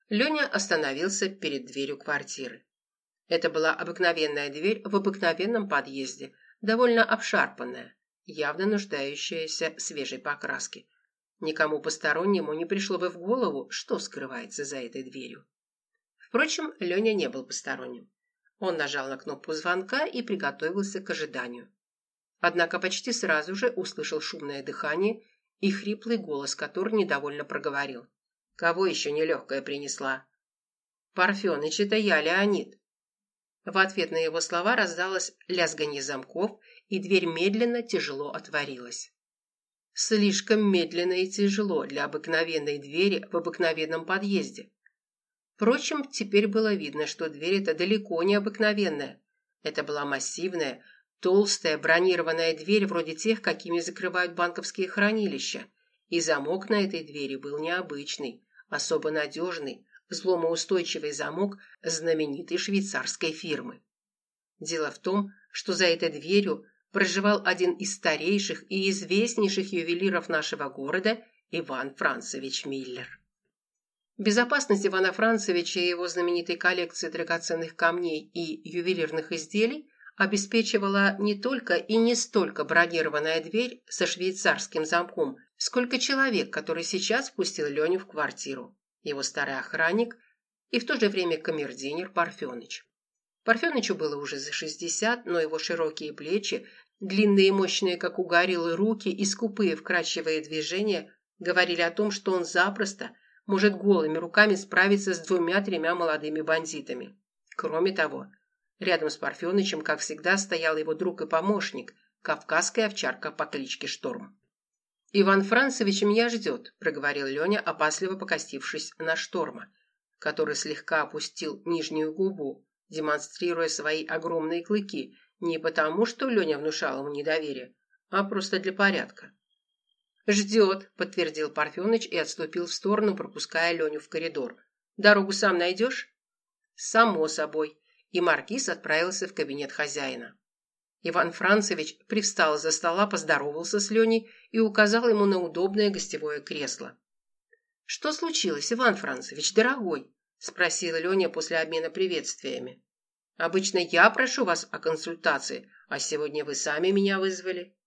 Леня остановился перед дверью квартиры. Это была обыкновенная дверь в обыкновенном подъезде, довольно обшарпанная, явно нуждающаяся в свежей покраске. Никому постороннему не пришло бы в голову, что скрывается за этой дверью. Впрочем, Леня не был посторонним. Он нажал на кнопку звонка и приготовился к ожиданию. Однако почти сразу же услышал шумное дыхание и хриплый голос, который недовольно проговорил. «Кого еще нелегкая принесла?» «Парфеныч, это я, Леонид». В ответ на его слова раздалось лязганье замков, и дверь медленно, тяжело отворилась. Слишком медленно и тяжело для обыкновенной двери в обыкновенном подъезде. Впрочем, теперь было видно, что дверь эта далеко не обыкновенная. Это была массивная, толстая бронированная дверь, вроде тех, какими закрывают банковские хранилища. И замок на этой двери был необычный, особо надежный, взломоустойчивый замок знаменитой швейцарской фирмы. Дело в том, что за этой дверью проживал один из старейших и известнейших ювелиров нашего города Иван Францевич Миллер. Безопасность Ивана Францевича и его знаменитой коллекции драгоценных камней и ювелирных изделий обеспечивала не только и не столько бронированная дверь со швейцарским замком, сколько человек, который сейчас впустил Леню в квартиру, его старый охранник и в то же время камердинер Парфеныч. Парфенычу было уже за 60, но его широкие плечи, длинные и мощные, как у гориллы, руки и скупые вкрадчивые движения говорили о том, что он запросто может голыми руками справиться с 2-3 молодыми бандитами. Кроме того, рядом с Парфенычем, как всегда, стоял его друг и помощник, кавказская овчарка по кличке Шторм. «Иван Францевич меня ждет», – проговорил Леня, опасливо покосившись на Шторма, который слегка опустил нижнюю губу, демонстрируя свои огромные клыки, не потому, что Леня внушал ему недоверие, а просто для порядка. «Ждет», – подтвердил Парфеныч и отступил в сторону, пропуская Леню в коридор. «Дорогу сам найдешь?» «Само собой», и маркиз отправился в кабинет хозяина. Иван Францевич привстал из-за стола, поздоровался с Леней и указал ему на удобное гостевое кресло. «Что случилось, Иван Францевич, дорогой?» – спросила Леня после обмена приветствиями. «Обычно я прошу вас о консультации, а сегодня вы сами меня вызвали».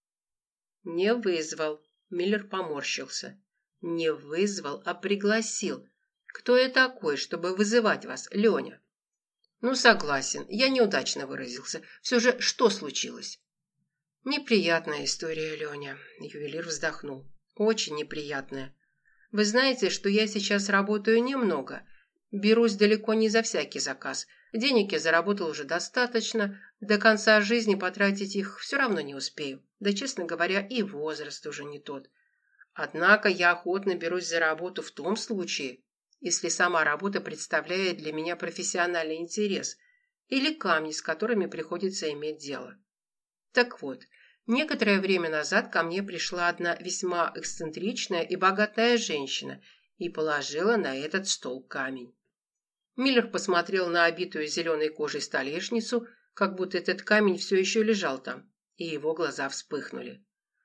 «Не вызвал», – Миллер поморщился. «Не вызвал, а пригласил. Кто я такой, чтобы вызывать вас, Леня?» «Ну, согласен, я неудачно выразился. Все же, что случилось?» «Неприятная история, Леня», – ювелир вздохнул. «Очень неприятная. Вы знаете, что я сейчас работаю немного. Берусь далеко не за всякий заказ. Денег я заработал уже достаточно. До конца жизни потратить их все равно не успею. Да, честно говоря, и возраст уже не тот. Однако я охотно берусь за работу в том случае, если сама работа представляет для меня профессиональный интерес или камни, с которыми приходится иметь дело. Так вот, некоторое время назад ко мне пришла одна весьма эксцентричная и богатая женщина и положила на этот стол камень. Миллер посмотрел на обитую зеленой кожей столешницу, как будто этот камень все еще лежал там, и его глаза вспыхнули.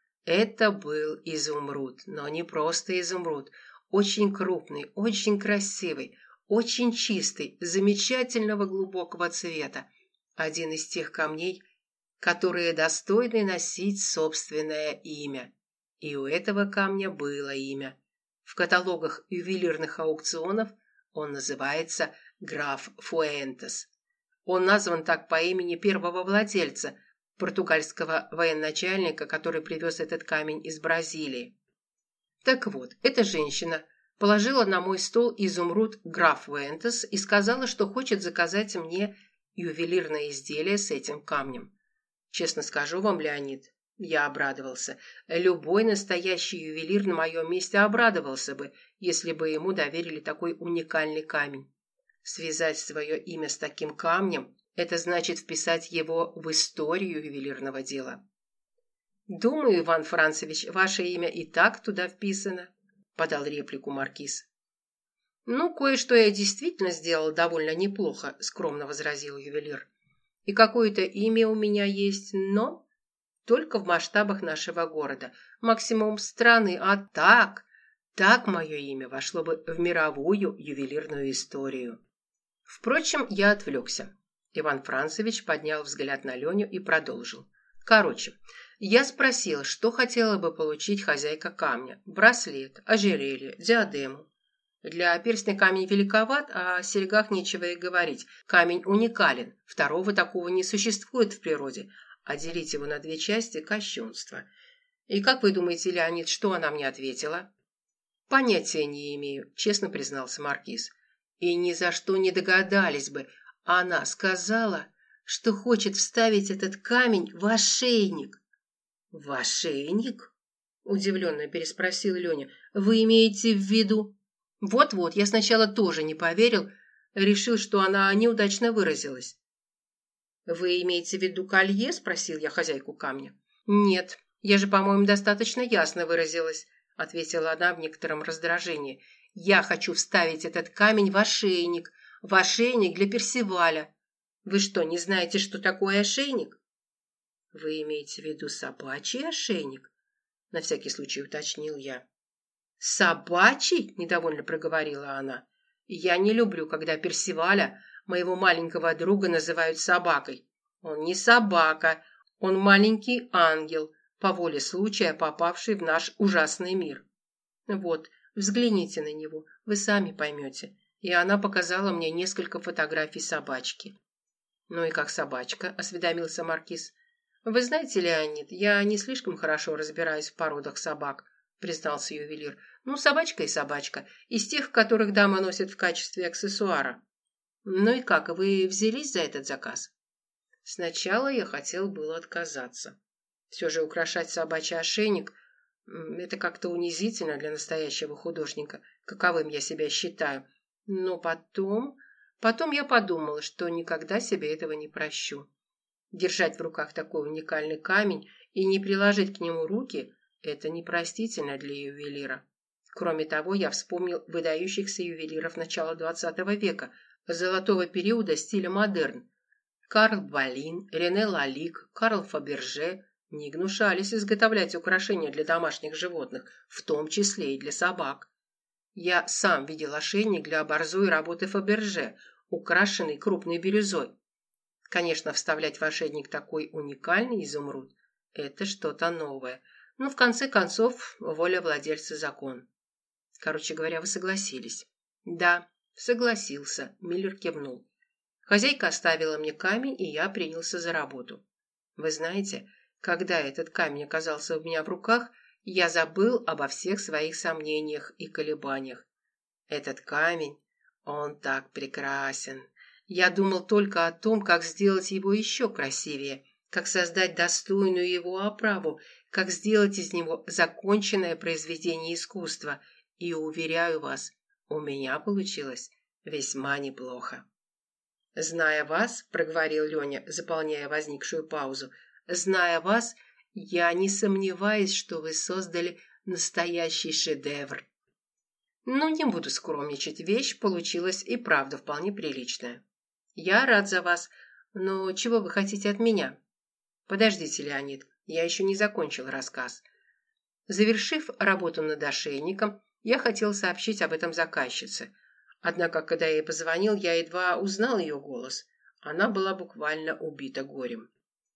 Это был изумруд, но не просто изумруд, очень крупный, очень красивый, очень чистый, замечательного глубокого цвета, один из тех камней, которые достойны носить собственное имя. И у этого камня было имя. В каталогах ювелирных аукционов он называется граф Фуэнтес. Он назван так по имени первого владельца, португальского военачальника, который привез этот камень из Бразилии. Так вот, эта женщина положила на мой стол изумруд граф Фуэнтес и сказала, что хочет заказать мне ювелирное изделие с этим камнем. Честно скажу вам, Леонид, я обрадовался. Любой настоящий ювелир на моем месте обрадовался бы, если бы ему доверили такой уникальный камень. Связать свое имя с таким камнем – это значит вписать его в историю ювелирного дела. «Думаю, Иван Францевич, ваше имя и так туда вписано», – подал реплику маркиз. «Ну, кое-что я действительно сделал довольно неплохо», – скромно возразил ювелир. «И какое-то имя у меня есть, но только в масштабах нашего города, максимум страны, а так Так мое имя вошло бы в мировую ювелирную историю. Впрочем, я отвлекся. Иван Францевич поднял взгляд на Леню и продолжил. Короче, я спросил, что хотела бы получить хозяйка камня. Браслет, ожерелье, диадему. Для перстня камень великоват, а о серьгах нечего и говорить. Камень уникален, второго такого не существует в природе, а делить его на две части – кощунство. И как вы думаете, Леонид, что она мне ответила? Понятия не имею, честно признался маркиз. И ни за что не догадались бы. Она сказала, что хочет вставить этот камень в ошейник. В ошейник? Удивленно переспросил Леня. Вы имеете в виду? Вот-вот, я сначала тоже не поверил, решил, что она неудачно выразилась. Вы имеете в виду колье? Спросил я хозяйку камня. Нет, я же, по-моему, достаточно ясно выразилась, ответила она в некотором раздражении. Я хочу вставить этот камень в ошейник для Персиваля. Вы что, не знаете, что такое ошейник? Вы имеете в виду собачий ошейник? На всякий случай уточнил я. Собачий? Недовольно проговорила она. Я не люблю, когда Персиваля, моего маленького друга, называют собакой. Он не собака, он маленький ангел, по воле случая попавший в наш ужасный мир. Вот, взгляните на него, вы сами поймете. И она показала мне несколько фотографий собачки. Ну и как собачка, осведомился маркиз. Вы знаете, Леонид, я не слишком хорошо разбираюсь в породах собак, признался ювелир. Ну, собачка и собачка, из тех, которых дама носит в качестве аксессуара. Ну и как, вы взялись за этот заказ? Сначала я хотел было отказаться. Все же украшать собачий ошейник – это как-то унизительно для настоящего художника, каковым я себя считаю. Но потом я подумала, что никогда себе этого не прощу. Держать в руках такой уникальный камень и не приложить к нему руки – это непростительно для ювелира. Кроме того, я вспомнил выдающихся ювелиров начала XX века, золотого периода стиля модерн. Карл Балин, Рене Лалик, Карл Фаберже не гнушались изготовлять украшения для домашних животных, в том числе и для собак. Я сам видел ошейник для борзой работы Фаберже, украшенный крупной бирюзой. Конечно, вставлять в ошейник такой уникальный изумруд – это что-то новое. Но в конце концов, воля владельца – закон. Короче говоря, вы согласились. Да, согласился, Миллер кивнул. Хозяйка оставила мне камень, и я принялся за работу. Вы знаете, когда этот камень оказался у меня в руках, я забыл обо всех своих сомнениях и колебаниях. Этот камень, он так прекрасен. Я думал только о том, как сделать его еще красивее, как создать достойную его оправу, как сделать из него законченное произведение искусства. И, уверяю вас, у меня получилось весьма неплохо. «Зная вас, — проговорил Леня, заполняя возникшую паузу, — зная вас, я не сомневаюсь, что вы создали настоящий шедевр. Ну, не буду скромничать, вещь получилась и правда вполне приличная. Я рад за вас, но чего вы хотите от меня? Подождите, Леонид, я еще не закончил рассказ. Завершив работу над ошейником, я хотел сообщить об этом заказчице. Однако, когда я ей позвонил, я едва узнал ее голос. Она была буквально убита горем.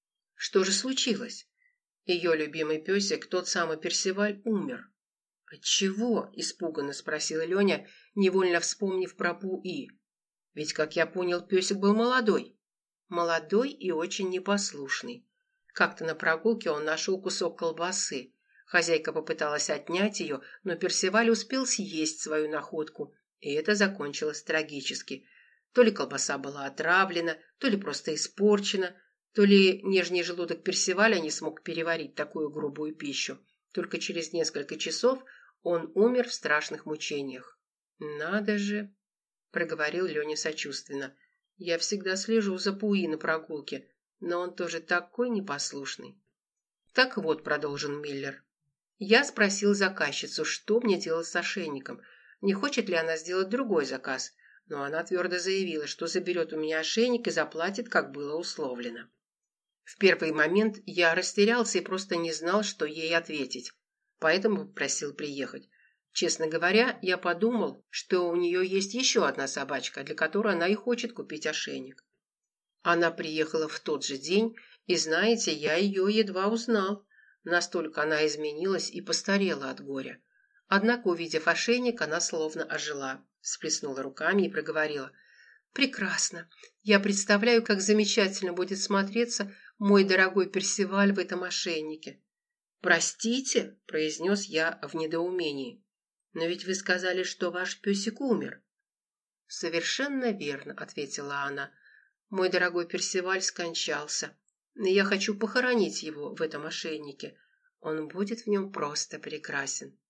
Что же случилось? Ее любимый песик, тот самый Персиваль, умер. «От чего?» – испуганно спросила Леня, невольно вспомнив про Пуи. Ведь, как я понял, песик был молодой. Молодой и очень непослушный. Как-то на прогулке он нашел кусок колбасы. Хозяйка попыталась отнять ее, но Персиваль успел съесть свою находку, и это закончилось трагически. То ли колбаса была отравлена, то ли просто испорчена, то ли нежный желудок Персиваля не смог переварить такую грубую пищу. Только через несколько часов он умер в страшных мучениях. «Надо же!» – проговорил Леня сочувственно. «Я всегда слежу за Пуи на прогулке, но он тоже такой непослушный». «Так вот», – продолжил Миллер. Я спросил заказчицу, что мне делать с ошейником, не хочет ли она сделать другой заказ, но она твердо заявила, что заберет у меня ошейник и заплатит, как было условлено. В первый момент я растерялся и просто не знал, что ей ответить, поэтому попросил приехать. Честно говоря, я подумал, что у нее есть еще одна собачка, для которой она и хочет купить ошейник. Она приехала в тот же день, и, знаете, я ее едва узнал. Настолько она изменилась и постарела от горя. Однако, увидев ошейник, она словно ожила, всплеснула руками и проговорила: «Прекрасно! Я представляю, как замечательно будет смотреться мой дорогой Персиваль в этом ошейнике». «Простите», – произнес я в недоумении, – «но ведь вы сказали, что ваш песик умер». «Совершенно верно», – ответила она. «Мой дорогой Персиваль скончался, и я хочу похоронить его в этом ошейнике. Он будет в нем просто прекрасен».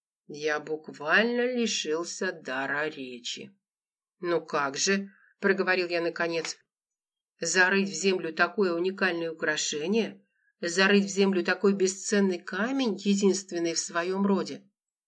Я буквально лишился дара речи. «Ну как же», – проговорил я наконец, – «зарыть в землю такое уникальное украшение, зарыть в землю такой бесценный камень, единственный в своем роде».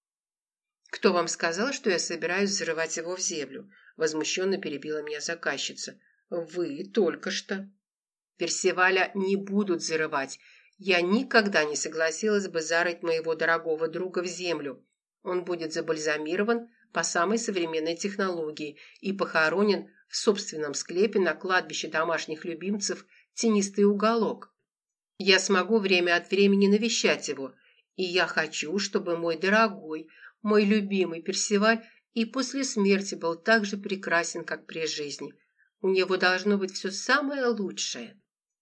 «Кто вам сказал, что я собираюсь взрывать его в землю?» – возмущенно перебила меня заказчица. «Вы только что». «Персиваля не будут взрывать. Я никогда не согласилась бы зарыть моего дорогого друга в землю. Он будет забальзамирован по самой современной технологии и похоронен в собственном склепе на кладбище домашних любимцев «Тенистый уголок». Я смогу время от времени навещать его, и я хочу, чтобы мой дорогой, мой любимый Персиваль и после смерти был так же прекрасен, как при жизни. У него должно быть все самое лучшее».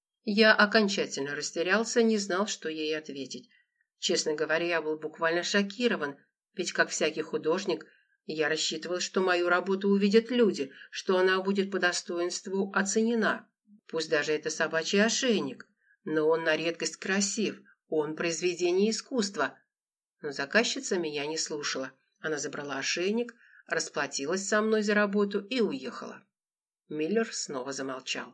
Я окончательно растерялся, не знал, что ей ответить. Честно говоря, я был буквально шокирован, ведь, как всякий художник, я рассчитывал, что мою работу увидят люди, что она будет по достоинству оценена. Пусть даже это собачий ошейник, но он на редкость красив, он произведение искусства. Но заказчица меня не слушала. Она забрала ошейник, расплатилась со мной за работу и уехала. Миллер снова замолчал.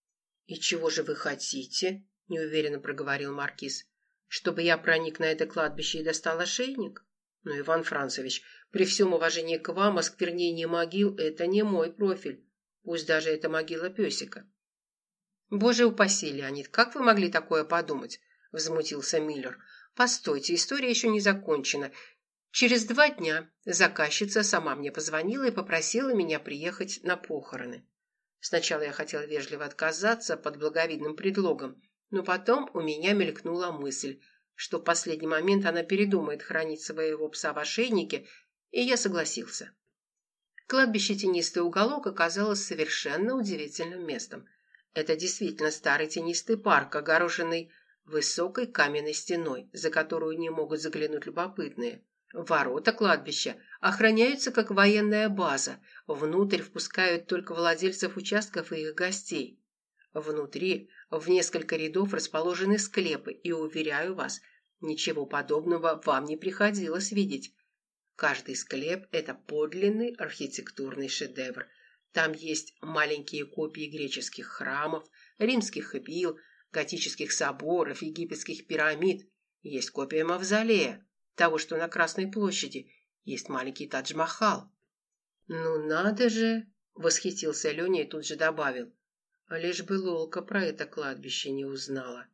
«И чего же вы хотите?» – неуверенно проговорил маркиз. «Чтобы я проник на это кладбище и достал ошейник? Ну, Иван Францевич, при всем уважении к вам, осквернение могил – это не мой профиль. Пусть даже это могила песика». «Боже упаси, Леонид, как вы могли такое подумать?» – возмутился Миллер. «Постойте, история еще не закончена. Через 2 дня заказчица сама мне позвонила и попросила меня приехать на похороны. Сначала я хотел вежливо отказаться под благовидным предлогом, но потом у меня мелькнула мысль, что в последний момент она передумает хранить своего пса в ошейнике, и я согласился. Кладбище «Тенистый уголок» оказалось совершенно удивительным местом. Это действительно старый тенистый парк, огороженный высокой каменной стеной, за которую не могут заглянуть любопытные. Ворота кладбища охраняются как военная база, внутрь впускают только владельцев участков и их гостей. Внутри в несколько рядов расположены склепы, и, уверяю вас, ничего подобного вам не приходилось видеть. Каждый склеп – это подлинный архитектурный шедевр. Там есть маленькие копии греческих храмов, римских вилл, готических соборов, египетских пирамид. Есть копия мавзолея, того, что на Красной площади. Есть маленький Тадж-Махал. «Ну надо же!» – восхитился Леня и тут же добавил. Лишь бы Лолка про это кладбище не узнала.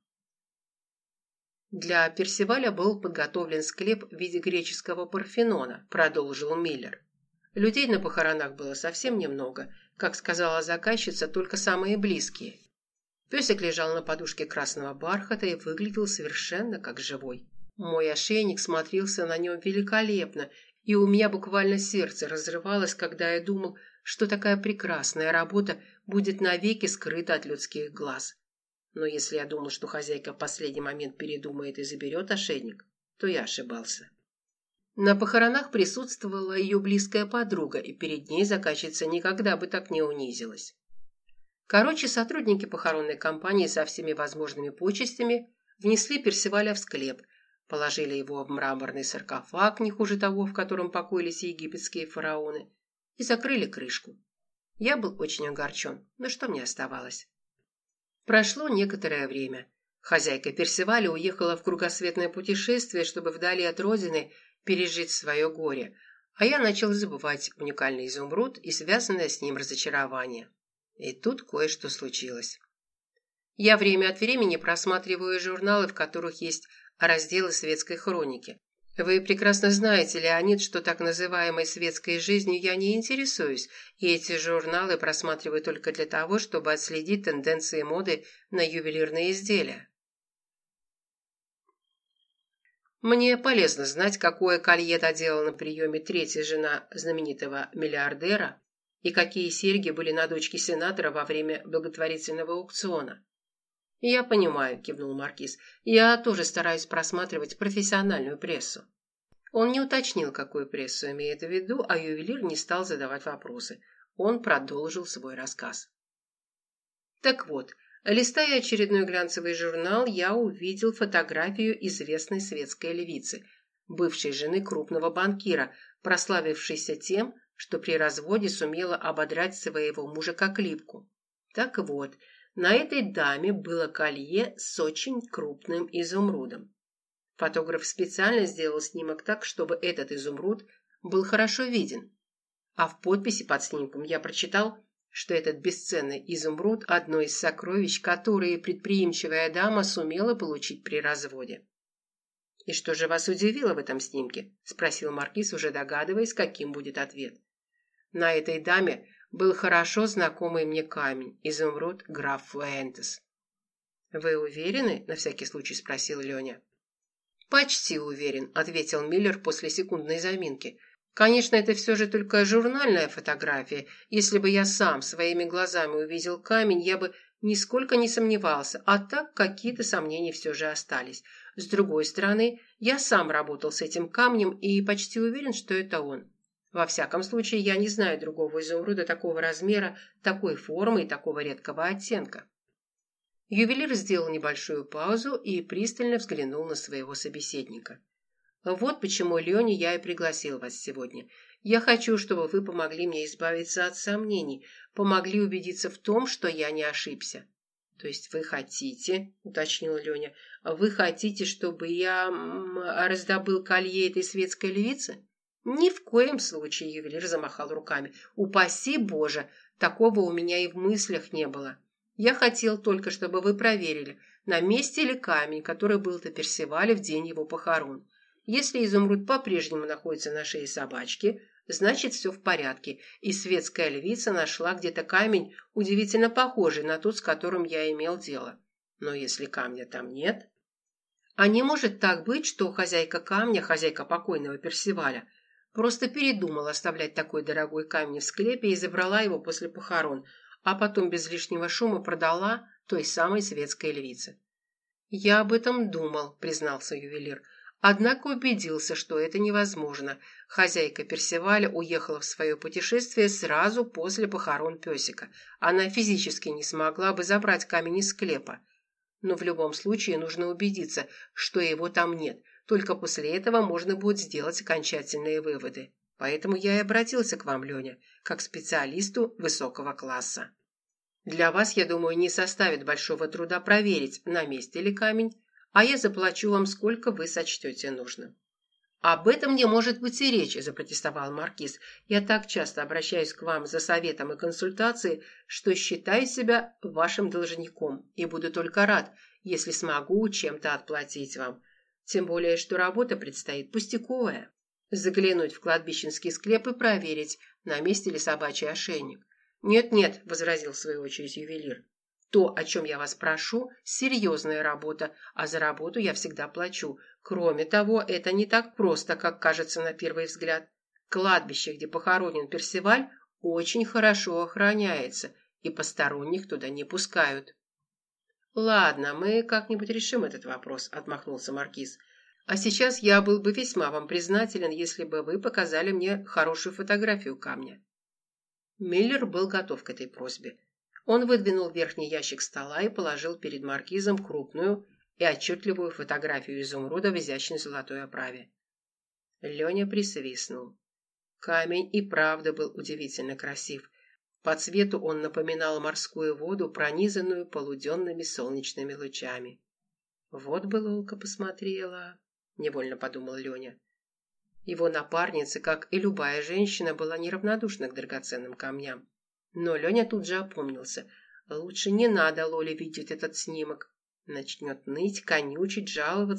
«Для Персиваля был подготовлен склеп в виде греческого Парфенона», – продолжил Миллер. «Людей на похоронах было совсем немного, как сказала заказчица, только самые близкие. Песик лежал на подушке красного бархата и выглядел совершенно как живой. Мой ошейник смотрелся на нем великолепно, и у меня буквально сердце разрывалось, когда я думал, что такая прекрасная работа будет навеки скрыта от людских глаз. Но если я думал, что хозяйка в последний момент передумает и заберет ошейник, то я ошибался». На похоронах присутствовала ее близкая подруга, и перед ней заказчица никогда бы так не унизилась. Короче, сотрудники похоронной компании со всеми возможными почестями внесли Персиваля в склеп, положили его в мраморный саркофаг, не хуже того, в котором покоились египетские фараоны, и закрыли крышку. Я был очень огорчен, но что мне оставалось? Прошло некоторое время. Хозяйка Персиваля уехала в кругосветное путешествие, чтобы вдали от родины пережить свое горе, а я начал забывать уникальный изумруд и связанное с ним разочарование. И тут кое-что случилось. Я время от времени просматриваю журналы, в которых есть разделы светской хроники. Вы прекрасно знаете, Леонид, что так называемой светской жизнью я не интересуюсь, и эти журналы просматриваю только для того, чтобы отследить тенденции моды на ювелирные изделия. Мне полезно знать, какое колье надела на приеме третья жена знаменитого миллиардера и какие серьги были на дочке сенатора во время благотворительного аукциона. «Я понимаю», – кивнул Маркиз. «Я тоже стараюсь просматривать профессиональную прессу». Он не уточнил, какую прессу имеет в виду, а ювелир не стал задавать вопросы. Он продолжил свой рассказ. Так вот, листая очередной глянцевый журнал, я увидел фотографию известной светской львицы, бывшей жены крупного банкира, прославившейся тем, что при разводе сумела ободрать своего мужа как липку. Так вот, на этой даме было колье с очень крупным изумрудом. Фотограф специально сделал снимок так, чтобы этот изумруд был хорошо виден. А в подписи под снимком я прочитал, что этот бесценный изумруд – одно из сокровищ, которые предприимчивая дама сумела получить при разводе. «И что же вас удивило в этом снимке?» – спросил Маркиз, уже догадываясь, каким будет ответ. На этой даме был хорошо знакомый мне камень – изумруд граф Фуэнтес. «Вы уверены?» – на всякий случай спросил Леня. «Почти уверен», – ответил Миллер после секундной заминки. «Конечно, это все же только журнальная фотография. Если бы я сам своими глазами увидел камень, я бы нисколько не сомневался, а так какие-то сомнения все же остались. С другой стороны, я сам работал с этим камнем и почти уверен, что это он. Во всяком случае, я не знаю другого изумруда такого размера, такой формы и такого редкого оттенка». Ювелир сделал небольшую паузу и пристально взглянул на своего собеседника. «Вот почему, Леня, я и пригласил вас сегодня. Я хочу, чтобы вы помогли мне избавиться от сомнений, помогли убедиться в том, что я не ошибся». «То есть вы хотите, — уточнил Леня, — вы хотите, чтобы я раздобыл колье этой светской львицы?» «Ни в коем случае», — ювелир замахал руками. «Упаси Боже, такого у меня и в мыслях не было. Я хотел только, чтобы вы проверили, на месте ли камень, который был на Персивале в день его похорон. Если изумруд по-прежнему находится на шее собачки, значит, все в порядке, и светская львица нашла где-то камень, удивительно похожий на тот, с которым я имел дело. Но если камня там нет... А не может так быть, что хозяйка камня, хозяйка покойного Персиваля, просто передумала оставлять такой дорогой камень в склепе и забрала его после похорон, а потом без лишнего шума продала той самой светской львице. «Я об этом думал», — признался ювелир. «Однако убедился, что это невозможно. Хозяйка Персиваля уехала в свое путешествие сразу после похорон песика. Она физически не смогла бы забрать камень из склепа. Но в любом случае нужно убедиться, что его там нет. Только после этого можно будет сделать окончательные выводы. Поэтому я и обратился к вам, Леня, как специалисту высокого класса. Для вас, я думаю, не составит большого труда проверить, на месте ли камень, а я заплачу вам, сколько вы сочтете нужным». «Об этом не может быть и речи», – запротестовал Маркиз. «Я так часто обращаюсь к вам за советом и консультацией, что считаю себя вашим должником и буду только рад, если смогу чем-то отплатить вам. Тем более, что работа предстоит пустяковая. Заглянуть в кладбищенский склеп и проверить, на месте ли собачий ошейник». «Нет-нет», – возразил в свою очередь ювелир. «То, о чем я вас прошу, серьезная работа, а за работу я всегда плачу. Кроме того, это не так просто, как кажется на первый взгляд. Кладбище, где похоронен Персиваль, очень хорошо охраняется, и посторонних туда не пускают». «Ладно, мы как-нибудь решим этот вопрос», – отмахнулся Маркиз. «А сейчас я был бы весьма вам признателен, если бы вы показали мне хорошую фотографию камня». Миллер был готов к этой просьбе. Он выдвинул верхний ящик стола и положил перед маркизом крупную и отчетливую фотографию изумруда в изящной золотой оправе. Леня присвистнул. Камень и правда был удивительно красив. По цвету он напоминал морскую воду, пронизанную полуденными солнечными лучами. «Вот бы Лолка посмотрела», — невольно подумал Леня. Его напарница, как и любая женщина, была неравнодушна к драгоценным камням. Но Леня тут же опомнился. Лучше не надо Лоле видеть этот снимок. Начнет ныть, конючить, жаловаться,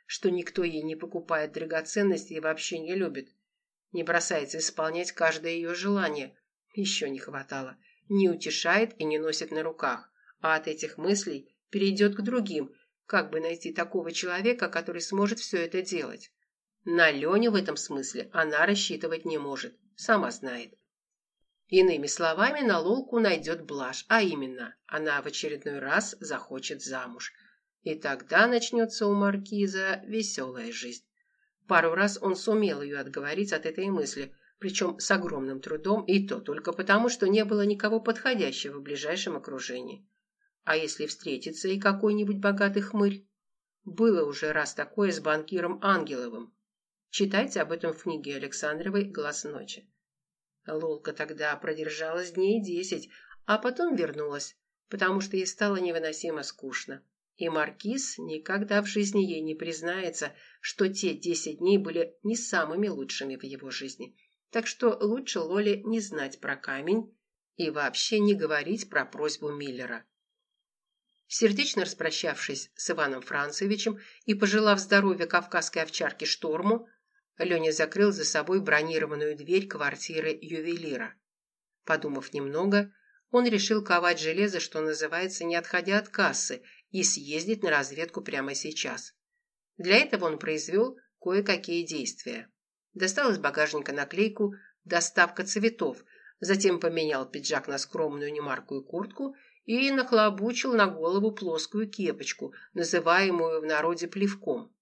что никто ей не покупает драгоценности и вообще не любит. Не бросается исполнять каждое ее желание. Еще не хватало. Не утешает и не носит на руках. А от этих мыслей перейдет к другим. Как бы найти такого человека, который сможет все это делать? На Леню в этом смысле она рассчитывать не может. Сама знает. Иными словами, на Лолку найдет блажь, а именно, она в очередной раз захочет замуж. И тогда начнется у маркиза веселая жизнь. Пару раз он сумел ее отговорить от этой мысли, причем с огромным трудом, и то только потому, что не было никого подходящего в ближайшем окружении. А если встретится и какой-нибудь богатый хмырь? Было уже раз такое с банкиром Ангеловым. Читайте об этом в книге Александровой «Глаз ночи». Лолка тогда продержалась дней 10, а потом вернулась, потому что ей стало невыносимо скучно. И маркиз никогда в жизни ей не признается, что те 10 дней были не самыми лучшими в его жизни. Так что лучше Лоле не знать про камень и вообще не говорить про просьбу Миллера. Сердечно распрощавшись с Иваном Францевичем и пожелав здоровья кавказской овчарке Шторму, Леня закрыл за собой бронированную дверь квартиры ювелира. Подумав немного, он решил ковать железо, что называется, не отходя от кассы, и съездить на разведку прямо сейчас. Для этого он произвел кое-какие действия. Достал из багажника наклейку «Доставка цветов», затем поменял пиджак на скромную немаркую куртку и нахлобучил на голову плоскую кепочку, называемую в народе плевком.